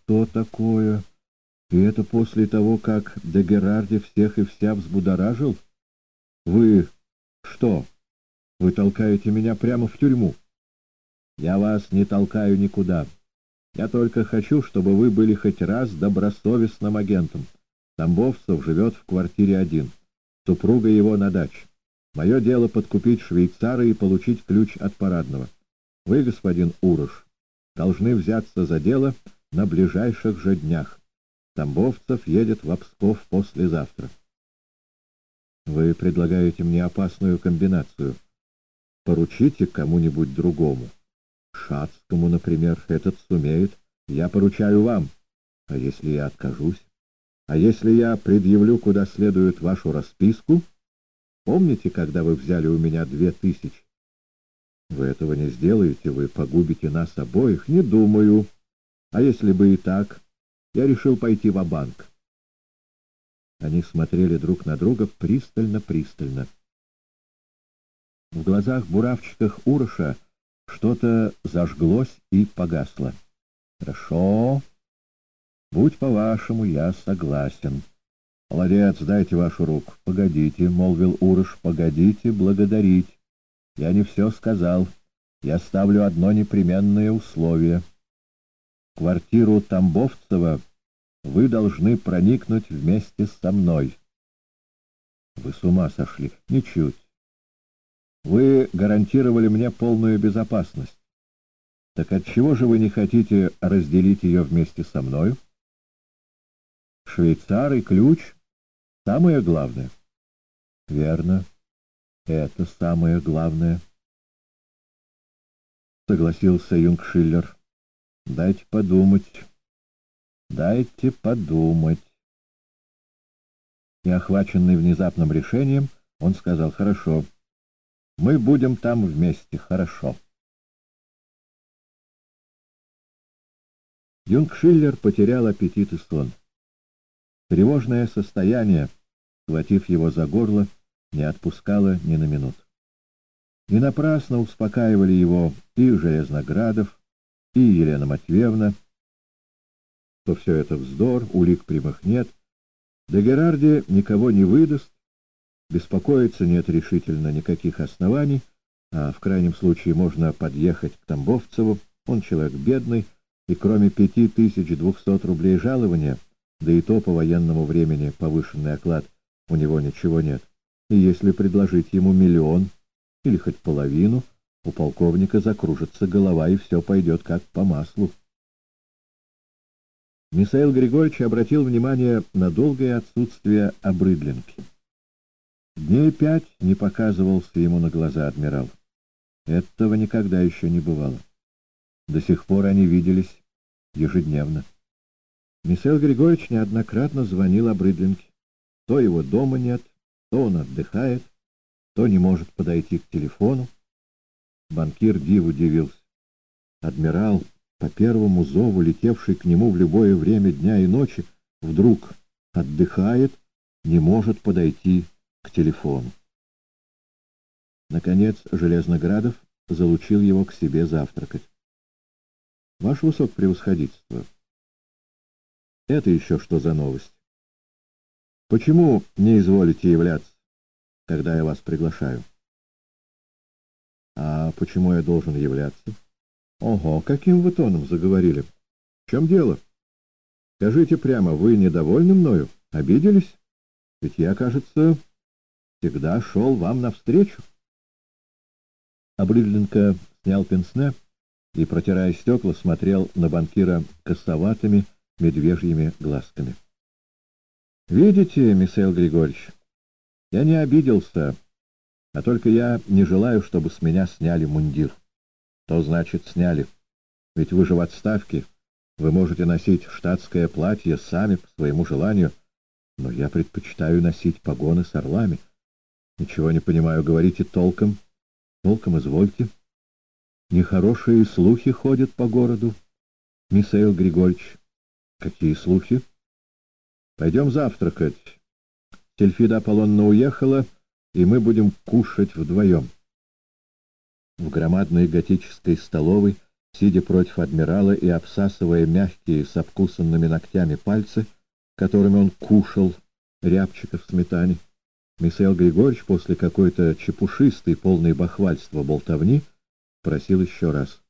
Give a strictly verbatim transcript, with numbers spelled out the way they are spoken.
что такое? И это после того, как де Герарди всех и вся взбудоражил? Вы что? Вы толкаете меня прямо в тюрьму? Я вас не толкаю никуда. Я только хочу, чтобы вы были хоть раз добросовестным агентом. Тамбовцев живет в квартире один. Супруга его на даче. Мое дело подкупить швейцара и получить ключ от парадного. Вы, господин Урош, должны взяться за дело на ближайших же днях. Тамбовцев едет в Псков послезавтра. Вы предлагаете мне опасную комбинацию. Поручите кому-нибудь другому. Шацкому, например, этот сумеет. Я поручаю вам. А если я откажусь? А если я предъявлю куда следует вашу расписку? Помните, когда вы взяли у меня две тысячи? Вы этого не сделаете, вы погубите нас обоих. Не думаю. А если бы и так? Я решил пойти ва-банк. Они смотрели друг на друга пристально-пристально. В глазах-буравчиках Уроша что-то зажглось и погасло. «Хорошо. Будь по-вашему, я согласен». «Молодец, дайте вашу руку». «Погодите», — молвил Урош, — «погодите благодарить. Я не все сказал. Я ставлю одно непременное условие. В квартиру Тамбовцева вы должны проникнуть вместе со мной». «Вы с ума сошли?» «Ничуть. Вы гарантировали мне полную безопасность. Так отчего же вы не хотите разделить ее вместе со мною? Швейцар и ключ — самое главное». «Верно. Это самое главное», — согласился Юнгшиллер. «Дайте подумать. Дайте подумать». И, охваченный внезапным решением, он сказал: «Хорошо. Мы будем там вместе, хорошо». Юнгшиллер потерял аппетит и сон. Тревожное состояние, схватив его за горло, не отпускало ни на минуту. И напрасно успокаивали его и Железноградов, и Елена Матвеевна, что все это вздор, улик прямых нет, де Герарди никого не выдаст, беспокоиться нет решительно никаких оснований, а в крайнем случае можно подъехать к Тамбовцеву, он человек бедный, и кроме пяти тысяч двухсот рублей жалования, да и то по военному времени повышенный оклад, у него ничего нет. И если предложить ему миллион или хоть половину, у полковника закружится голова, и все пойдет как по маслу. Михаил Григорьевич обратил внимание на долгое отсутствие Обрыдленки. Дней пять не показывался ему на глаза адмирал. Этого никогда еще не бывало. До сих пор они виделись ежедневно. Михаил Григорьевич неоднократно звонил Обрыдленке. То его дома нет, то он отдыхает, то не может подойти к телефону. Банкир диву дивился. Адмирал, по первому зову, летевший к нему в любое время дня и ночи, вдруг отдыхает, не может подойти к телефону. Наконец Железноградов залучил его к себе завтракать. — Ваше высокопревосходительство, это еще что за новость? Почему не изволите являться, когда я вас приглашаю? — А почему я должен являться? — Ого, каким вы тоном заговорили. В чем дело? Скажите прямо, вы недовольны мною? Обиделись? Ведь я, кажется, всегда шел вам навстречу. Обрыдленко снял пенсне и, протирая стекла, смотрел на банкира косоватыми медвежьими глазками. — Видите, Михаил Григорьевич, я не обиделся, а только я не желаю, чтобы с меня сняли мундир. — То значит, сняли. Ведь вы же в отставке. Вы можете носить штатское платье сами по своему желанию, но я предпочитаю носить погоны с орлами. Ничего не понимаю, говорите толком. Толком извольте. Нехорошие слухи ходят по городу, Михаил Григорьевич. Какие слухи? Пойдем завтракать. Сильфида Аполлонна уехала, и мы будем кушать вдвоем. В громадной готической столовой Сидя против адмирала и обсасывая мягкие с обкусанными ногтями пальцы, которыми он кушал рябчиков в сметане, Михаил Григорьевич после какой-то чепушистой, полной бахвальства болтовни просил еще раз: